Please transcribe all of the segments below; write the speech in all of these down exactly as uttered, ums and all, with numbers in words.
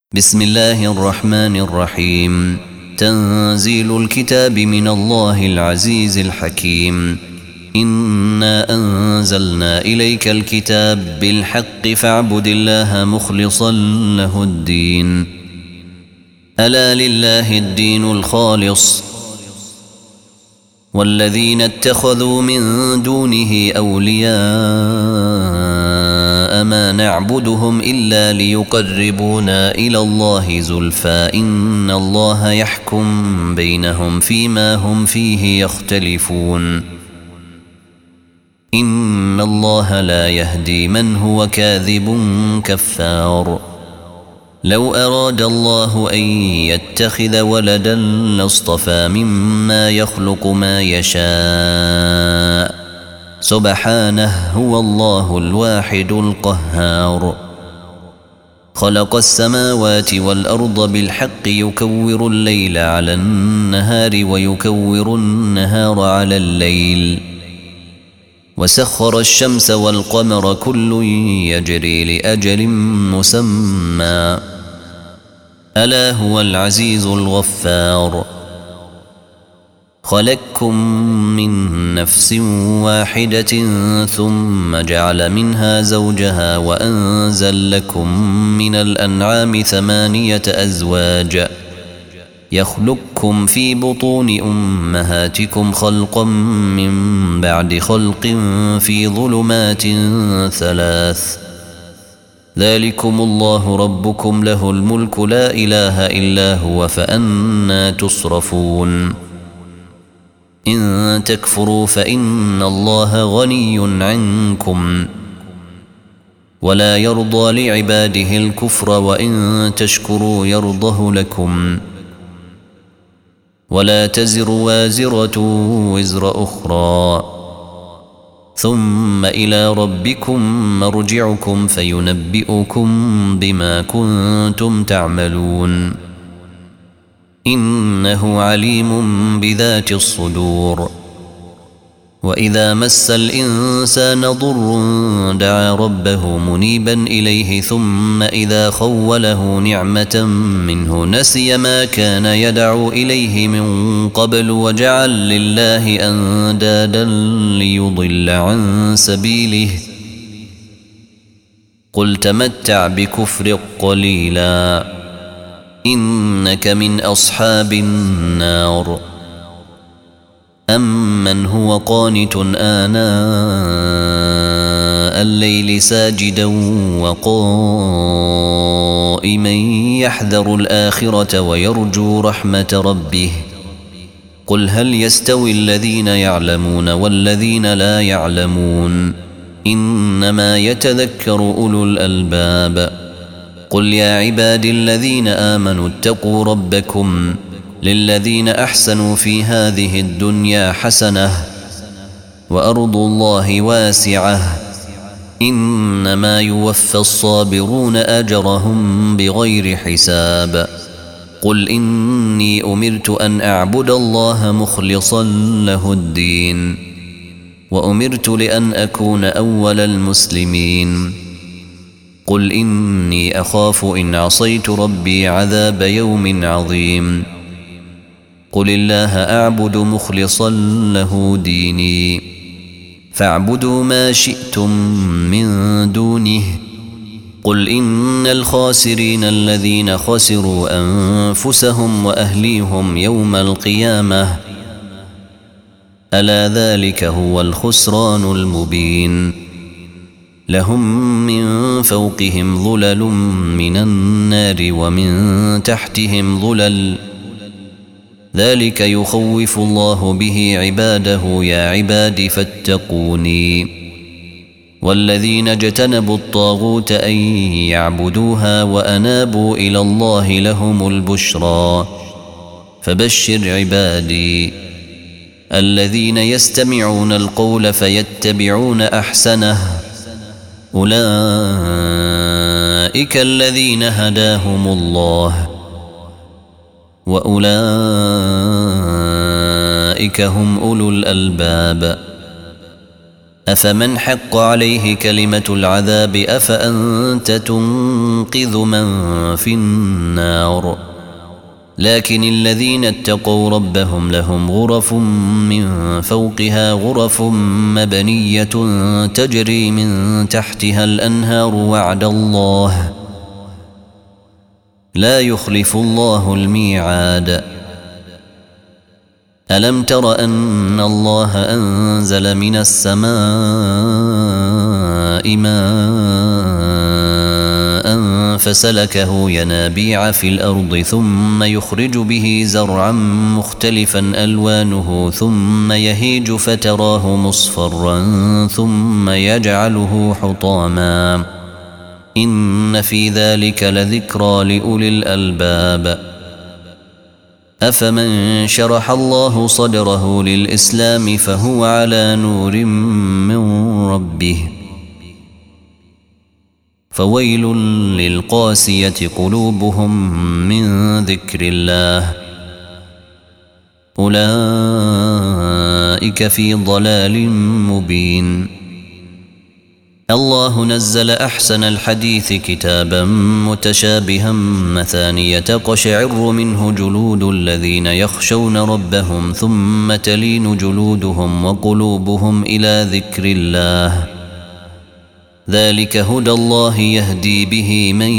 بسم الله الرحمن الرحيم. تنزيل الكتاب من الله العزيز الحكيم. إنا أنزلنا إليك الكتاب بالحق فاعبد الله مخلصا له الدين. ألا لله الدين الخالص والذين اتخذوا من دونه أولياء ما نعبدهم إلا ليقربونا إلى الله زلفى إن الله يحكم بينهم فيما هم فيه يختلفون. إن الله لا يهدي من هو كاذب كفار. لو أراد الله أن يتخذ ولدا لاصطفى مما يخلق ما يشاء سبحانه هو الله الواحد القهار. خلق السماوات والأرض بالحق يكور الليل على النهار ويكور النهار على الليل وسخر الشمس والقمر كل يجري لأجل مسمى ألا هو العزيز الغفار. خلقكم من نفس واحدة ثم جعل منها زوجها وأنزل لكم من الأنعام ثمانية أزواج يخلقكم في بطون أمهاتكم خلقا من بعد خلق في ظلمات ثلاث. ذلكم الله ربكم له الملك لا إله إلا هو فأنى تصرفون. إن تكفروا فإن الله غني عنكم ولا يرضى لعباده الكفر وإن تشكروا يرضه لكم ولا تزر وازرة وزر أخرى ثم إلى ربكم مرجعكم فينبئكم بما كنتم تعملون. إنه عليم بذات الصدور. وإذا مس الإنسان ضر دعا ربه منيبا إليه ثم إذا خوله نعمة منه نسي ما كان يدعو إليه من قبل وجعل لله أندادا ليضل عن سبيله. قل تمتع بكفر قليلا إنك من أصحاب النار. أمن هو قانت آناء الليل ساجدا وقائما يحذر الآخرة ويرجو رحمة ربه. قل هل يستوي الذين يعلمون والذين لا يعلمون إنما يتذكر أولو الألباب. قل يا عبادي الذين آمنوا اتقوا ربكم للذين أحسنوا في هذه الدنيا حسنة وأرض الله واسعة إنما يوفى الصابرون أجرهم بغير حساب. قل إني أمرت أن أعبد الله مخلصا له الدين وأمرت لأن أكون أول المسلمين. قل إني أخاف إن عصيت ربي عذاب يوم عظيم. قل الله أعبد مخلصا له ديني فاعبدوا ما شئتم من دونه. قل إن الخاسرين الذين خسروا أنفسهم وأهليهم يوم القيامة ألا ذلك هو الخسران المبين. لهم من فوقهم ظلل من النار ومن تحتهم ظلل ذلك يخوف الله به عباده يا عباد فاتقوني. والذين اجتنبوا الطاغوت أن يعبدوها وأنابوا إلى الله لهم البشرى. فبشر عبادي الذين يستمعون القول فيتبعون أحسنه أولئك الذين هداهم الله وأولئك هم أولو الألباب. أفمن حق عليه كلمة العذاب أفأنت تنقذ من في النار لكن الذين اتقوا ربهم لهم غرف من فوقها غرف مبنية تجري من تحتها الأنهار وعد الله لا يخلف الله الميعاد ألم تر أن الله أنزل من السماء ماء فسلكه ينابيع في الأرض ثم يخرج به زرعا مختلفا ألوانه ثم يهيج فتراه مصفرا ثم يجعله حطاما إن في ذلك لذكرى لأولي الألباب أفمن شرح الله صدره للإسلام فهو على نور من ربه فويل للقاسية قلوبهم من ذكر الله أولئك في ضلال مبين الله نزل أحسن الحديث كتابا متشابها مثانية تقشعر منه جلود الذين يخشون ربهم ثم تلين جلودهم وقلوبهم إلى ذكر الله ذلك هدى الله يهدي به من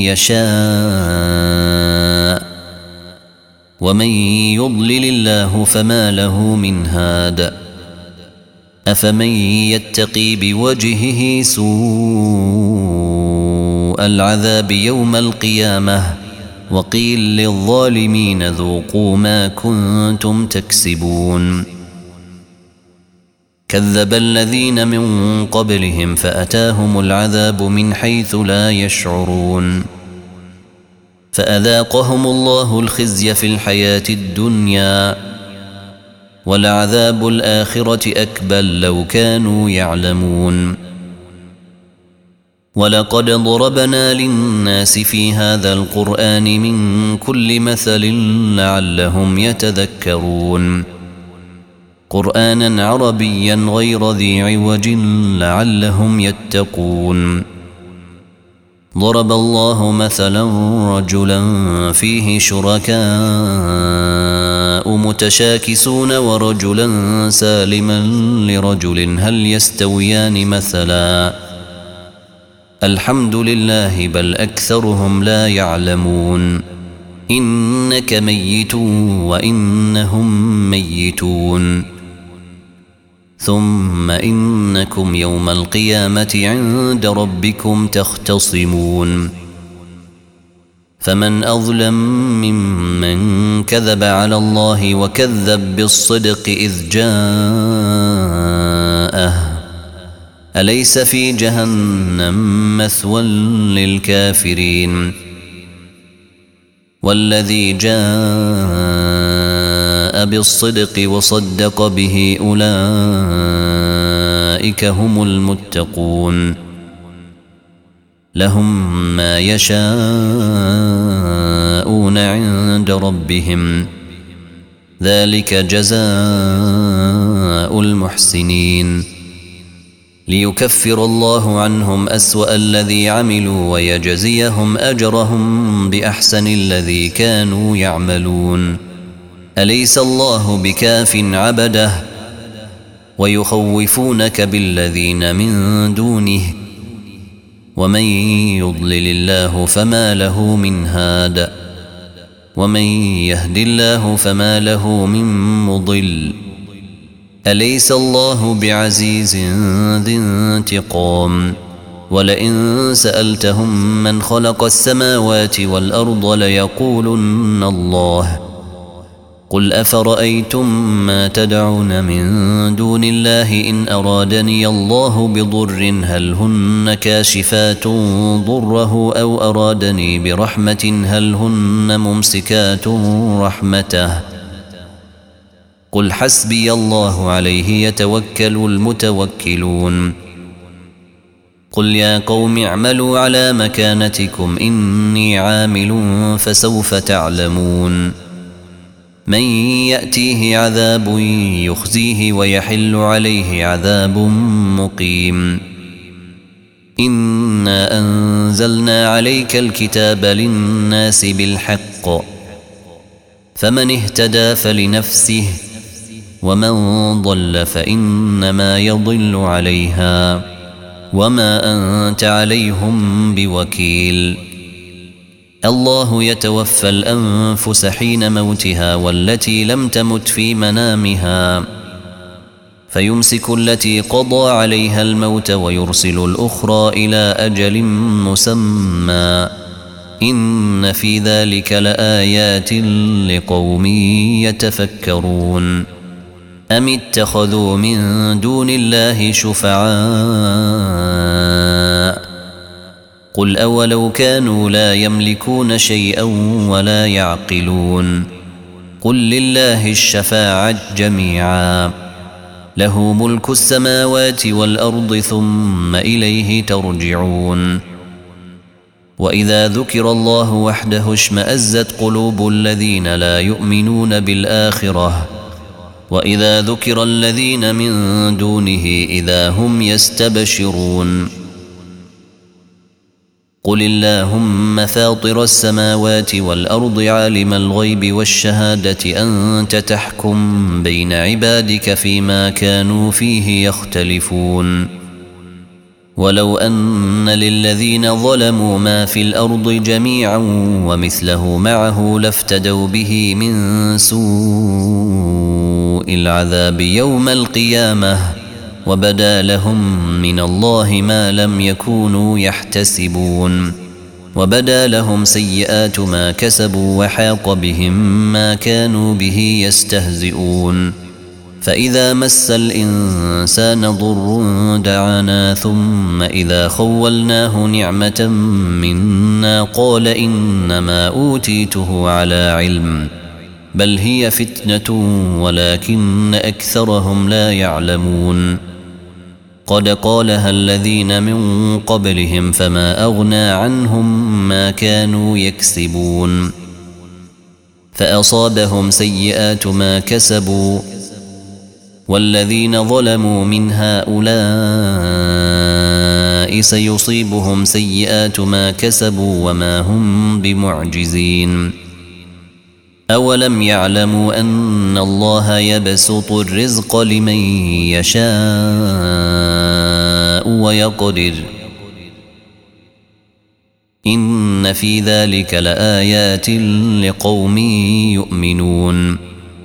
يشاء ومن يضلل الله فما له من هاد أفمن يتقي بوجهه سوء العذاب يوم القيامة وقيل للظالمين ذوقوا ما كنتم تكسبون كذب الذين من قبلهم فأتاهم العذاب من حيث لا يشعرون فأذاقهم الله الخزي في الحياة الدنيا ولعذاب الآخرة أكبر لو كانوا يعلمون ولقد ضربنا للناس في هذا القرآن من كل مثل لعلهم يتذكرون قرآنا عربيا غير ذي عوج لعلهم يتقون ضرب الله مثلا رجلا فيه شركاء متشاكسون ورجلا سالما لرجل هل يستويان مثلا الحمد لله بل أكثرهم لا يعلمون إنك ميت وإنهم ميتون ثم إنكم يوم القيامة عند ربكم تختصمون فمن أظلم ممن كذب على الله وكذب بالصدق إذ جاءه أليس في جهنم مثوى للكافرين والذي جاء بالصدق وصدق به أولئك هم المتقون لهم ما يشاءون عند ربهم ذلك جزاء المحسنين ليكفر الله عنهم أسوأ الذي عملوا ويجزيهم أجرهم بأحسن الذي كانوا يعملون أليس الله بكاف عبده ويخوفونك بالذين من دونه ومن يضلل الله فما له من هاد ومن يهد الله فما له من مضل أليس الله بعزيز ذي انتقام ولئن سألتهم من خلق السماوات والأرض ليقولن الله قل أفرأيتم ما تدعون من دون الله إن أرادني الله بضر هل هن كاشفات ضره أو أرادني برحمة هل هن ممسكات رحمته قل حسبي الله عليه يتوكل المتوكلون قل يا قوم اعملوا على مكانتكم إني عامل فسوف تعلمون من يأتيه عذاب يخزيه ويحل عليه عذاب مقيم إنا أنزلنا عليك الكتاب للناس بالحق فمن اهتدى فلنفسه ومن ضل فإنما يضل عليها وما أنت عليهم بوكيل الله يتوفى الأنفس حين موتها والتي لم تمت في منامها فيمسك التي قضى عليها الموت ويرسل الأخرى إلى أجل مسمى إن في ذلك لآيات لقوم يتفكرون أم اتخذوا من دون الله شفعاء قل أولو كانوا لا يملكون شيئا ولا يعقلون قل لله الشفاعة جميعا له ملك السماوات والأرض ثم إليه ترجعون وإذا ذكر الله وحده اشمأزت قلوب الذين لا يؤمنون بالآخرة وإذا ذكر الذين من دونه إذا هم يستبشرون قل اللهم فاطر السماوات والأرض عالم الغيب والشهادة أنت تحكم بين عبادك فيما كانوا فيه يختلفون ولو أن للذين ظلموا ما في الأرض جميعا ومثله معه لافتدوا به من سوء العذاب يوم القيامة وبدا لهم من الله ما لم يكونوا يحتسبون وبدا لهم سيئات ما كسبوا وحاق بهم ما كانوا به يستهزئون فإذا مس الإنسان ضر دعانا ثم إذا خولناه نعمة منا قال إنما أوتيته على علم بل هي فتنة ولكن أكثرهم لا يعلمون قد قالها الذين من قبلهم فما أغنى عنهم ما كانوا يكسبون فأصابهم سيئات ما كسبوا والذين ظلموا من هؤلاء سيصيبهم سيئات ما كسبوا وما هم بمعجزين أولم يعلموا أن الله يبسط الرزق لمن يشاء ويقدر إن في ذلك لآيات لقوم يؤمنون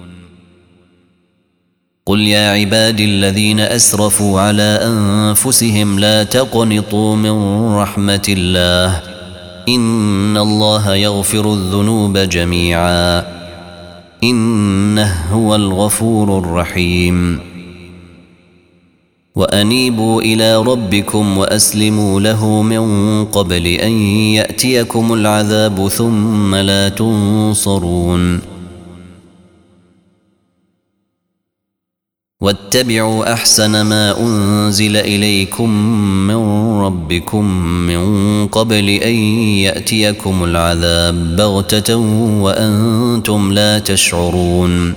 قل يا عبادي الذين أسرفوا على أنفسهم لا تقنطوا من رحمة الله إن الله يغفر الذنوب جميعا إنه هو الغفور الرحيم وأنيبوا إلى ربكم وأسلموا له من قبل أن يأتيكم العذاب ثم لا تنصرون واتبعوا أحسن ما أنزل إليكم من ربكم من قبل أن يأتيكم العذاب بغتة وأنتم لا تشعرون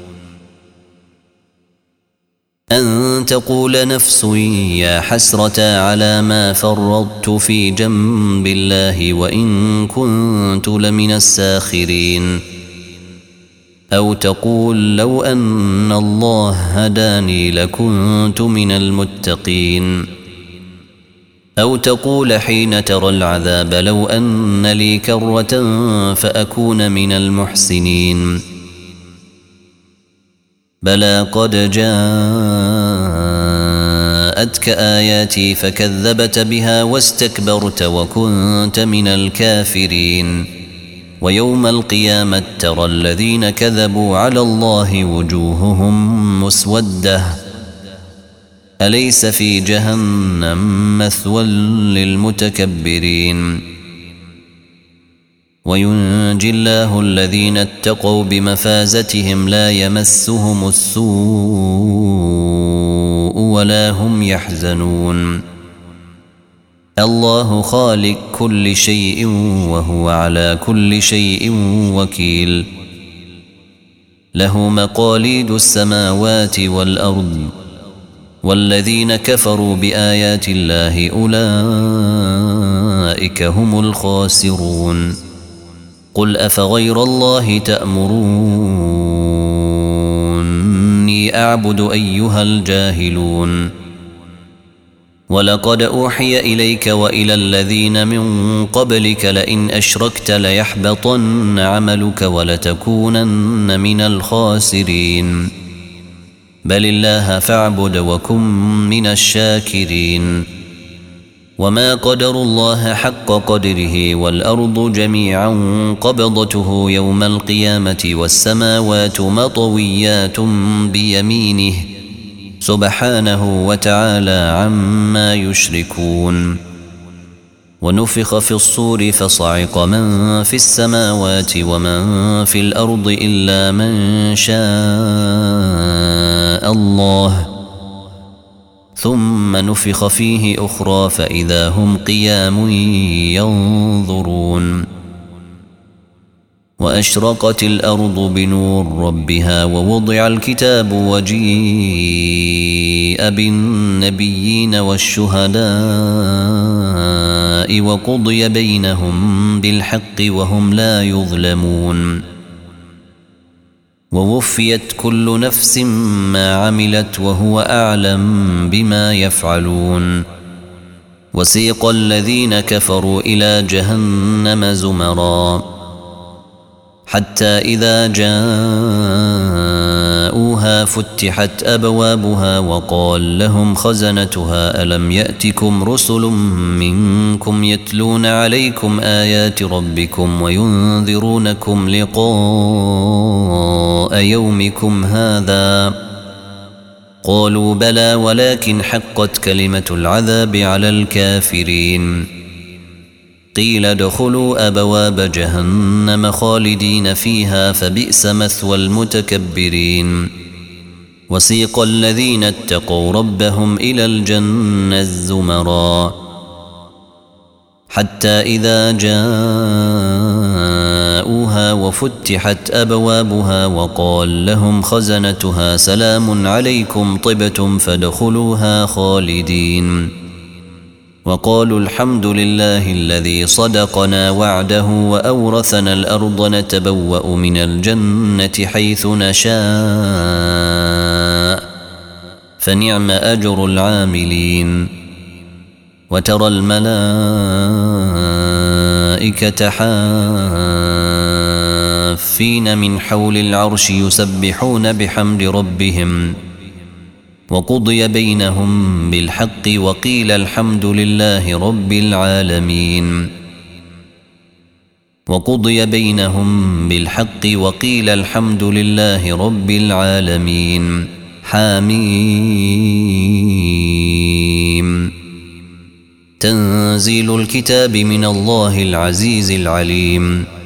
أن تقول نفس يا حسرة على ما فرطت في جنب الله وإن كنت لمن الساخرين أو تقول لو أن الله هداني لكنت من المتقين أو تقول حين ترى العذاب لو أن لي كرة فأكون من المحسنين بلى قد جاءتك آياتي فكذبت بها واستكبرت وكنت من الكافرين ويوم القيامة ترى الذين كذبوا على الله وجوههم مسودة أليس في جهنم مثوى للمتكبرين وينجي الله الذين اتقوا بمفازتهم لا يمسهم السوء ولا هم يحزنون الله خالق كل شيء وهو على كل شيء وكيل له مقاليد السماوات والأرض والذين كفروا بآيات الله أولئك هم الخاسرون قل أفغير الله تأمروني أعبد أيها الجاهلون ولقد أوحي إليك وإلى الذين من قبلك لئن أشركت ليحبطن عملك ولتكونن من الخاسرين بل الله فاعبد وكن من الشاكرين وما قدروا الله حق قدره والأرض جميعا قبضته يوم القيامة والسماوات مطويات بيمينه سبحانه وتعالى عما يشركون ونفخ في الصور فصعق من في السماوات ومن في الأرض إلا من شاء الله ثم نفخ فيه أخرى فإذا هم قيام ينظرون وأشرقت الأرض بنور ربها ووضع الكتاب وجيء بالنبيين والشهداء وقضي بينهم بالحق وهم لا يظلمون ووفيت كل نفس ما عملت وهو أعلم بما يفعلون وسيق الذين كفروا إلى جهنم زمرًا حتى إذا جاءوها فتحت أبوابها وقال لهم خزنتها ألم يأتكم رسل منكم يتلون عليكم آيات ربكم وينذرونكم لقاء يومكم هذا قالوا بلى ولكن حقت كلمة العذاب على الكافرين قيل ادخلوا أبواب جهنم خالدين فيها فبئس مثوى المتكبرين وسيق الذين اتقوا ربهم إلى الجنة زمرا حتى إذا جاءوها وفتحت أبوابها وقال لهم خزنتها سلام عليكم طبتم فادخلوها خالدين وقالوا الحمد لله الذي صدقنا وعده وأورثنا الأرض نتبوأ من الجنة حيث نشاء فنعم أجر العاملين وترى الملائكة حافين من حول العرش يسبحون بحمد ربهم وقضي بينهم بالحق وقيل الحمد لله رب العالمين وقضي بينهم بالحق وقيل الحمد لله رب العالمين حميم تنزيل الكتاب من الله العزيز العليم